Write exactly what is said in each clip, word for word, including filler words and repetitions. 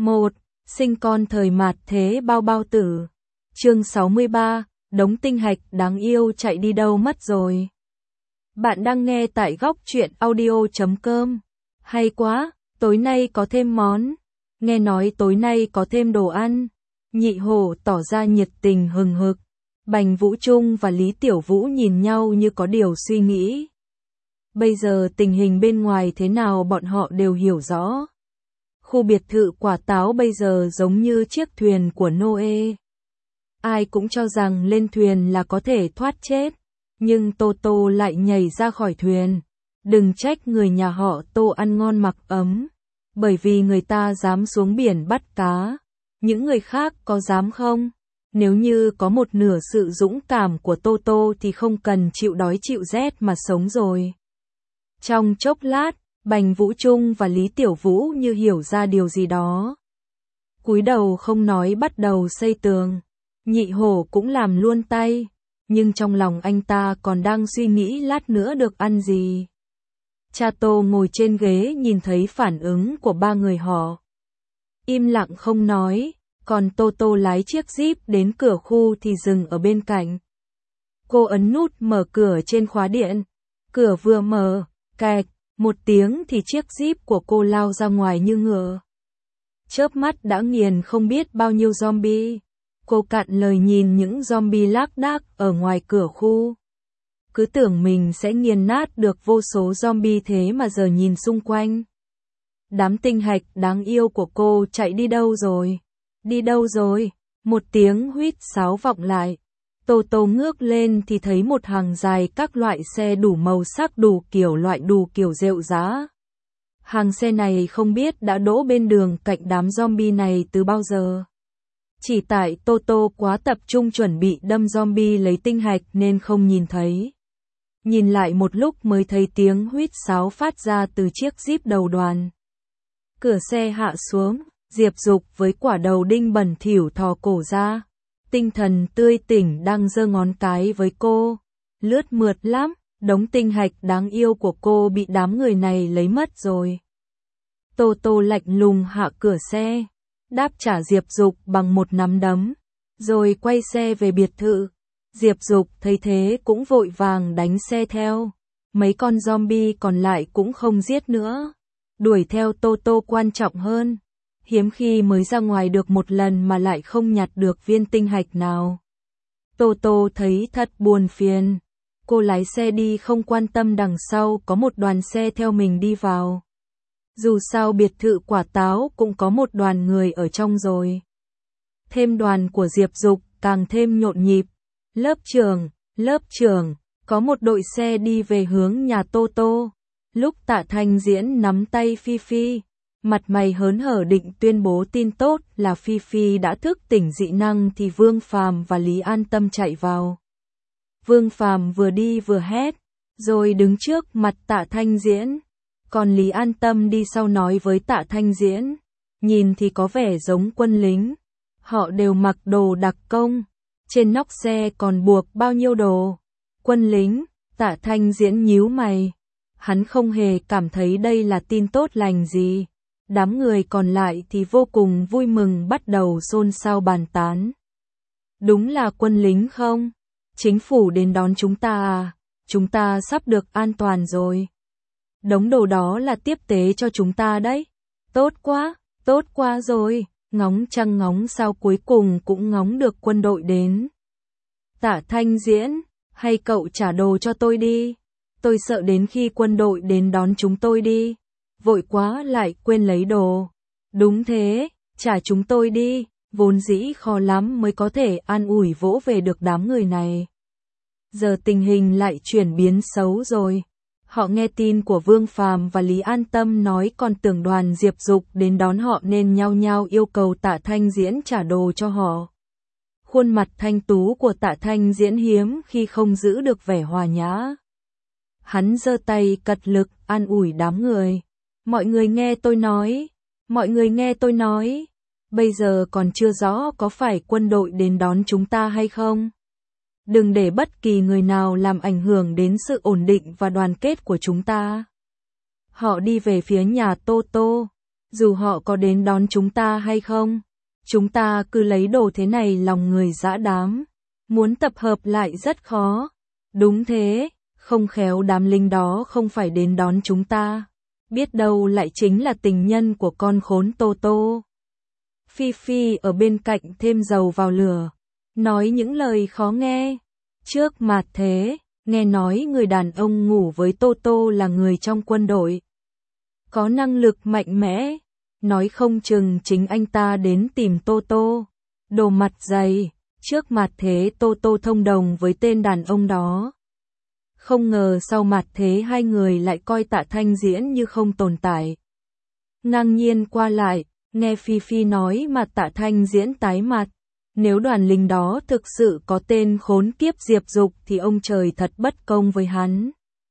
một. Sinh con thời mạt thế bao bao tử. Chương sáu mươi ba, đống tinh hạch đáng yêu chạy đi đâu mất rồi. Bạn đang nghe tại góc truyện audio chấm com. Hay quá, tối nay có thêm món. Nghe nói tối nay có thêm đồ ăn. Nhị Hổ tỏ ra nhiệt tình hừng hực. Bành Vũ Trung và Lý Tiểu Vũ nhìn nhau như có điều suy nghĩ. Bây giờ tình hình bên ngoài thế nào bọn họ đều hiểu rõ. Khu biệt thự quả táo bây giờ giống như chiếc thuyền của Noe. Ai cũng cho rằng lên thuyền là có thể thoát chết. Nhưng Tô Tô lại nhảy ra khỏi thuyền. Đừng trách người nhà họ Tô ăn ngon mặc ấm. Bởi vì người ta dám xuống biển bắt cá. Những người khác có dám không? Nếu như có một nửa sự dũng cảm của Tô Tô thì không cần chịu đói chịu rét mà sống rồi. Trong chốc lát, Bành Vũ Trung và Lý Tiểu Vũ như hiểu ra điều gì đó. Cúi đầu không nói bắt đầu xây tường. Nhị Hổ cũng làm luôn tay. Nhưng trong lòng anh ta còn đang suy nghĩ lát nữa được ăn gì. Cha Tô ngồi trên ghế nhìn thấy phản ứng của ba người họ. Im lặng không nói, còn Tô Tô lái chiếc Jeep đến cửa khu thì dừng ở bên cạnh. Cô ấn nút mở cửa trên khóa điện. Cửa vừa mở, cạch, một tiếng thì chiếc Jeep của cô lao ra ngoài như ngựa. Chớp mắt đã nghiền không biết bao nhiêu zombie. Cô cạn lời nhìn những zombie lác đác ở ngoài cửa khu. Cứ tưởng mình sẽ nghiền nát được vô số zombie thế mà giờ nhìn xung quanh. Đám tinh hạch đáng yêu của cô chạy đi đâu rồi? Đi đâu rồi? Một tiếng huýt sáo vọng lại. Tô Tô ngước lên thì thấy một hàng dài các loại xe đủ màu sắc đủ kiểu loại đủ kiểu rệu rã. Hàng xe này không biết đã đỗ bên đường cạnh đám zombie này từ bao giờ. Chỉ tại Tô Tô quá tập trung chuẩn bị đâm zombie lấy tinh hạch nên không nhìn thấy. Nhìn lại một lúc mới thấy tiếng huýt sáo phát ra từ chiếc Jeep đầu đoàn. Cửa xe hạ xuống, Diệp Dục với quả đầu đinh bẩn thỉu thò cổ ra. Tinh thần tươi tỉnh đang giơ ngón cái với cô. Lướt mượt lắm, đống tinh hạch đáng yêu của cô bị đám người này lấy mất rồi. Tô Tô lạnh lùng hạ cửa xe, đáp trả Diệp Dục bằng một nắm đấm, rồi quay xe về biệt thự. Diệp Dục thấy thế cũng vội vàng đánh xe theo. Mấy con zombie còn lại cũng không giết nữa. Đuổi theo Tô Tô quan trọng hơn. Hiếm khi mới ra ngoài được một lần mà lại không nhặt được viên tinh hạch nào. Tô Tô thấy thật buồn phiền. Cô lái xe đi không quan tâm đằng sau có một đoàn xe theo mình đi vào. Dù sao biệt thự quả táo cũng có một đoàn người ở trong rồi. Thêm đoàn của Diệp Dục càng thêm nhộn nhịp. Lớp trưởng, lớp trưởng, có một đội xe đi về hướng nhà Tô Tô. Lúc Tạ Thanh Diễn nắm tay Phi Phi, mặt mày hớn hở định tuyên bố tin tốt là Phi Phi đã thức tỉnh dị năng thì Vương Phàm và Lý An Tâm chạy vào. Vương Phàm vừa đi vừa hét, rồi đứng trước mặt Tạ Thanh Diễn. Còn Lý An Tâm đi sau nói với Tạ Thanh Diễn, nhìn thì có vẻ giống quân lính. Họ đều mặc đồ đặc công, trên nóc xe còn buộc bao nhiêu đồ. Quân lính, Tạ Thanh Diễn nhíu mày. Hắn không hề cảm thấy đây là tin tốt lành gì. Đám người còn lại thì vô cùng vui mừng bắt đầu xôn xao bàn tán. Đúng là quân lính không? Chính phủ đến đón chúng ta à? Chúng ta sắp được an toàn rồi. Đống đồ đó là tiếp tế cho chúng ta đấy. Tốt quá, tốt quá rồi. Ngóng trăng ngóng sao cuối cùng cũng ngóng được quân đội đến. Tạ Thanh Diễn, hay cậu trả đồ cho tôi đi. Tôi sợ đến khi quân đội đến đón chúng tôi đi. Vội quá lại quên lấy đồ. Đúng thế, trả chúng tôi đi. Vốn dĩ khó lắm mới có thể an ủi vỗ về được đám người này. Giờ tình hình lại chuyển biến xấu rồi. Họ nghe tin của Vương Phàm và Lý An Tâm nói còn tưởng đoàn Diệp Dục đến đón họ nên nhao nhao yêu cầu Tạ Thanh Diễn trả đồ cho họ. Khuôn mặt thanh tú của Tạ Thanh Diễn hiếm khi không giữ được vẻ hòa nhã. Hắn giơ tay cật lực an ủi đám người. Mọi người nghe tôi nói, mọi người nghe tôi nói, bây giờ còn chưa rõ có phải quân đội đến đón chúng ta hay không. Đừng để bất kỳ người nào làm ảnh hưởng đến sự ổn định và đoàn kết của chúng ta. Họ đi về phía nhà Tô Tô. Dù họ có đến đón chúng ta hay không, chúng ta cứ lấy đồ thế này lòng người dã đám. Muốn tập hợp lại rất khó. Đúng thế, không khéo đám lính đó không phải đến đón chúng ta. Biết đâu lại chính là tình nhân của con khốn Tô Tô. Phi Phi ở bên cạnh thêm dầu vào lửa, nói những lời khó nghe. Trước mặt thế, nghe nói người đàn ông ngủ với Tô Tô là người trong quân đội. Có năng lực mạnh mẽ, nói không chừng chính anh ta đến tìm Tô Tô. Đồ mặt dày, trước mặt thế Tô Tô thông đồng với tên đàn ông đó. Không ngờ sau mặt thế hai người lại coi Tạ Thanh Diễn như không tồn tại. Ngang nhiên qua lại, nghe Phi Phi nói mà Tạ Thanh Diễn tái mặt. Nếu đoàn lính đó thực sự có tên khốn kiếp Diệp Dục thì ông trời thật bất công với hắn.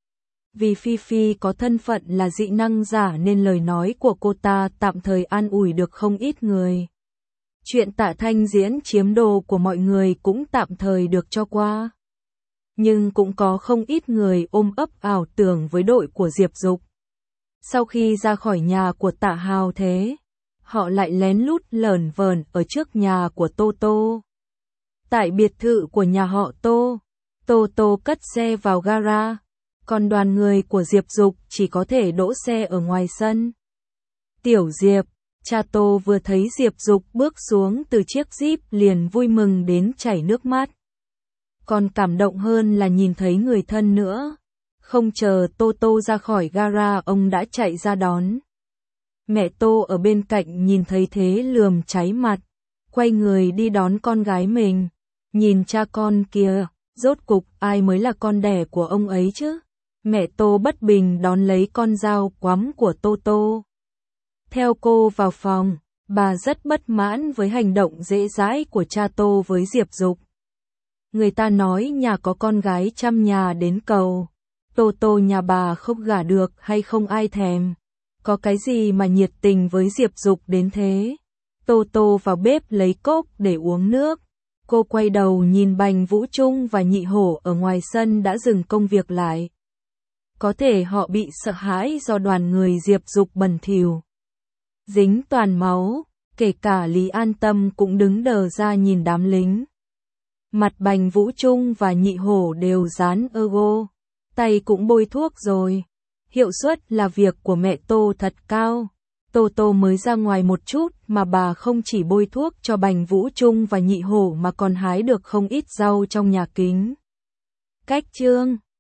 Vì Phi Phi có thân phận là dị năng giả nên lời nói của cô ta tạm thời an ủi được không ít người. Chuyện Tạ Thanh Diễn chiếm đồ của mọi người cũng tạm thời được cho qua. Nhưng cũng có không ít người ôm ấp ảo tưởng với đội của Diệp Dục. Sau khi ra khỏi nhà của Tạ Hào Thế, họ lại lén lút lởn vởn ở trước nhà của Tô Tô. Tại biệt thự của nhà họ Tô, Tô Tô cất xe vào gara, còn đoàn người của Diệp Dục chỉ có thể đỗ xe ở ngoài sân. Tiểu Diệp, cha Tô vừa thấy Diệp Dục bước xuống từ chiếc Jeep liền vui mừng đến chảy nước mắt. Còn cảm động hơn là nhìn thấy người thân nữa. Không chờ Tô Tô ra khỏi gara ông đã chạy ra đón. Mẹ Tô ở bên cạnh nhìn thấy thế lườm cháy mặt, quay người đi đón con gái mình. Nhìn cha con kia, rốt cục ai mới là con đẻ của ông ấy chứ? Mẹ Tô bất bình đón lấy con dao quắm của Tô Tô. Theo cô vào phòng, bà rất bất mãn với hành động dễ dãi của cha Tô với Diệp Dục. Người ta nói nhà có con gái trăm nhà đến cầu. Tô Tô nhà bà không gả được hay không ai thèm. Có cái gì mà nhiệt tình với Diệp Dục đến thế? Tô Tô vào bếp lấy cốc để uống nước. Cô quay đầu nhìn Bành Vũ Trung và Nhị Hổ ở ngoài sân đã dừng công việc lại. Có thể họ bị sợ hãi do đoàn người Diệp Dục bẩn thỉu, dính toàn máu, kể cả Lý An Tâm cũng đứng đờ ra nhìn đám lính. Mặt Bành Vũ Trung và Nhị Hổ đều dán ego, tay cũng bôi thuốc rồi. Hiệu suất là việc của mẹ Tô thật cao. Tô Tô mới ra ngoài một chút mà bà không chỉ bôi thuốc cho Bành Vũ Trung và Nhị Hổ mà còn hái được không ít rau trong nhà kính. Cách chương